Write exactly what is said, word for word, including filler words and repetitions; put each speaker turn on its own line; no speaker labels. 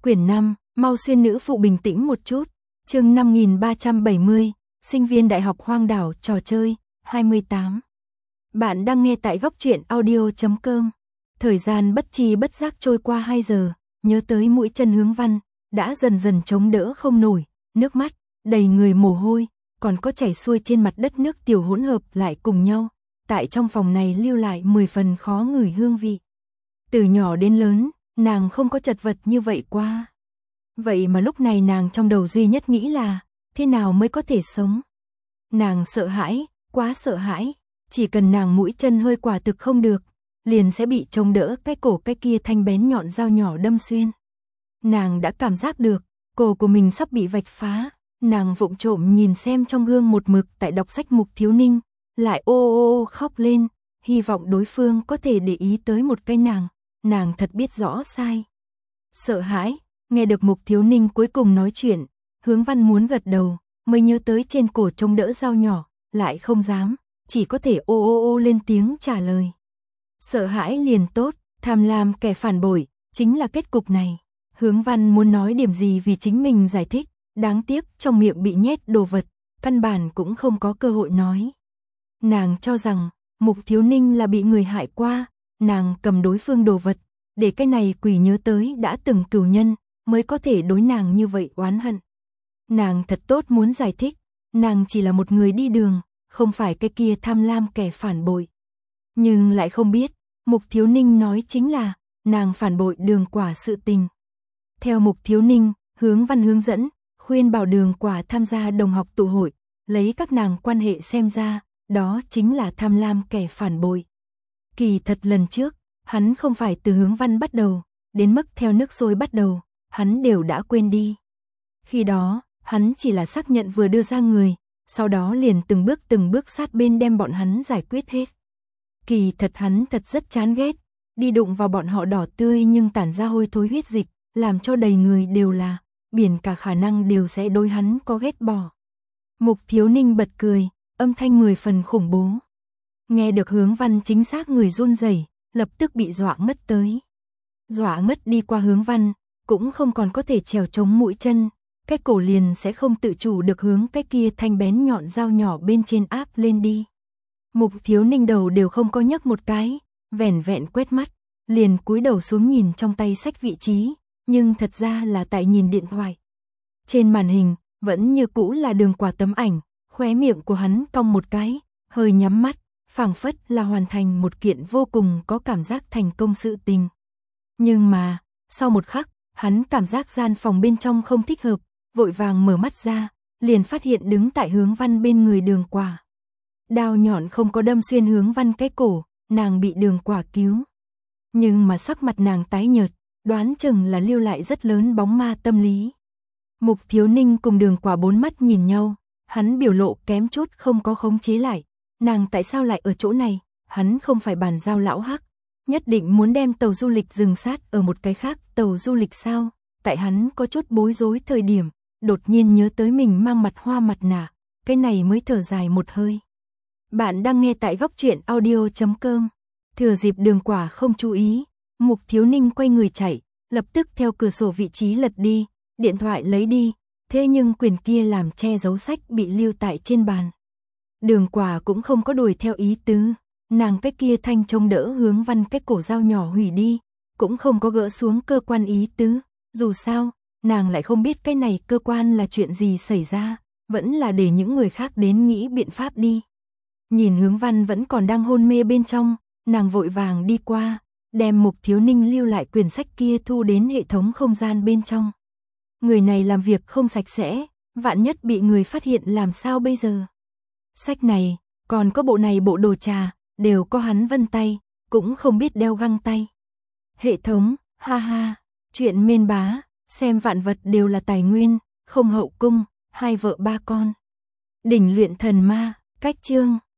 Quyển năm, mau xuyên nữ phụ bình tĩnh một chút. Chương năm nghìn ba trăm bảy mươi, sinh viên đại học hoang đảo trò chơi, hai mươi tám. Bạn đang nghe tại góc truyện audio chấm com. Thời gian bất tri bất giác trôi qua hai giờ, nhớ tới mũi chân Hướng Văn, đã dần dần chống đỡ không nổi, nước mắt, đầy người mồ hôi, còn có chảy xuôi trên mặt đất nước tiểu hỗn hợp lại cùng nhau, tại trong phòng này lưu lại mười phần khó ngửi hương vị. Từ nhỏ đến lớn, nàng không có chật vật như vậy qua. Vậy mà lúc này nàng trong đầu duy nhất nghĩ là, thế nào mới có thể sống? Nàng sợ hãi, quá sợ hãi, chỉ cần nàng mũi chân hơi quả thực không được, liền sẽ bị chống đỡ cái cổ cái kia thanh bén nhọn dao nhỏ đâm xuyên. Nàng đã cảm giác được, cổ của mình sắp bị vạch phá, nàng vụng trộm nhìn xem trong gương một mực tại đọc sách Mục Thiếu Ninh, lại ô ô ô khóc lên, hy vọng đối phương có thể để ý tới một cái nàng, nàng thật biết rõ sai. Sợ hãi, nghe được Mục Thiếu Ninh cuối cùng nói chuyện, Hướng Văn muốn gật đầu, mới nhớ tới trên cổ chống đỡ dao nhỏ, lại không dám, chỉ có thể ô ô ô lên tiếng trả lời. Sợ hãi liền tốt, tham lam kẻ phản bội, chính là kết cục này. Hướng Văn muốn nói điểm gì vì chính mình giải thích, đáng tiếc trong miệng bị nhét đồ vật, căn bản cũng không có cơ hội nói. Nàng cho rằng, Mục Thiếu Ninh là bị người hại qua, nàng cầm đối phương đồ vật, để cái này quỷ nhớ tới đã từng cừu nhân, mới có thể đối nàng như vậy oán hận. Nàng thật tốt muốn giải thích, nàng chỉ là một người đi đường, không phải cái kia tham lam kẻ phản bội. Nhưng lại không biết, Mục Thiếu Ninh nói chính là, nàng phản bội Đường Quả sự tình. Theo Mục Thiếu Ninh, Hướng Văn hướng dẫn, khuyên bảo Đường Quả tham gia đồng học tụ hội, lấy các nàng quan hệ xem ra, đó chính là tham lam kẻ phản bội. Kỳ thật lần trước, hắn không phải từ Hướng Văn bắt đầu, đến mức theo nước sôi bắt đầu, hắn đều đã quên đi. Khi đó, hắn chỉ là xác nhận vừa đưa ra người, sau đó liền từng bước từng bước sát bên đem bọn hắn giải quyết hết. Kỳ thật hắn thật rất chán ghét, đi đụng vào bọn họ đỏ tươi nhưng tản ra hôi thối huyết dịch, làm cho đầy người đều là, biển cả khả năng đều sẽ đối hắn có ghét bỏ. Mục Thiếu Ninh bật cười, âm thanh mười phần khủng bố. Nghe được Hướng Văn chính xác người run rẩy, lập tức bị dọa ngất tới. Dọa ngất đi qua Hướng Văn, cũng không còn có thể trèo chống mũi chân, cái cổ liền sẽ không tự chủ được hướng cái kia thanh bén nhọn dao nhỏ bên trên áp lên đi. Mục Thiếu Ninh đầu đều không có nhấc một cái, vẻn vẹn quét mắt, liền cúi đầu xuống nhìn trong tay sách vị trí, nhưng thật ra là tại nhìn điện thoại. Trên màn hình, vẫn như cũ là Đường Quả tấm ảnh, khóe miệng của hắn cong một cái, hơi nhắm mắt, phảng phất là hoàn thành một kiện vô cùng có cảm giác thành công sự tình. Nhưng mà, sau một khắc, hắn cảm giác gian phòng bên trong không thích hợp, vội vàng mở mắt ra, liền phát hiện đứng tại Hướng Văn bên người Đường Quả. Đao nhọn không có đâm xuyên Hướng Văn cái cổ, nàng bị Đường Quả cứu. Nhưng mà sắc mặt nàng tái nhợt, đoán chừng là lưu lại rất lớn bóng ma tâm lý. Mục Thiếu Ninh cùng Đường Quả bốn mắt nhìn nhau, hắn biểu lộ kém chút không có khống chế lại. Nàng tại sao lại ở chỗ này, hắn không phải bàn giao lão Hắc, nhất định muốn đem tàu du lịch dừng sát ở một cái khác tàu du lịch sao? Tại hắn có chút bối rối thời điểm, đột nhiên nhớ tới mình mang mặt hoa mặt nạ, cái này mới thở dài một hơi. Bạn đang nghe tại góc truyện audio chấm com. Thừa dịp Đường Quả không chú ý, Mục Thiếu Ninh quay người chạy, lập tức theo cửa sổ vị trí lật đi, điện thoại lấy đi, thế nhưng quyển kia làm che giấu sách bị lưu tại trên bàn. Đường Quả cũng không có đuổi theo ý tứ, nàng cái kia thanh chống đỡ Hướng Văn cái cổ dao nhỏ hủy đi, cũng không có gỡ xuống cơ quan ý tứ, dù sao, nàng lại không biết cái này cơ quan là chuyện gì xảy ra, vẫn là để những người khác đến nghĩ biện pháp đi. Nhìn Hướng Văn vẫn còn đang hôn mê bên trong, nàng vội vàng đi qua, đem Mục Thiếu Ninh lưu lại quyển sách kia thu đến hệ thống không gian bên trong. Người này làm việc không sạch sẽ, vạn nhất bị người phát hiện làm sao bây giờ? Sách này, còn có bộ này bộ đồ trà, đều có hắn vân tay, cũng không biết đeo găng tay. Hệ thống, ha ha, chuyện mên bá, xem vạn vật đều là tài nguyên, không hậu cung, hai vợ ba con. Đỉnh luyện thần ma, cách chương.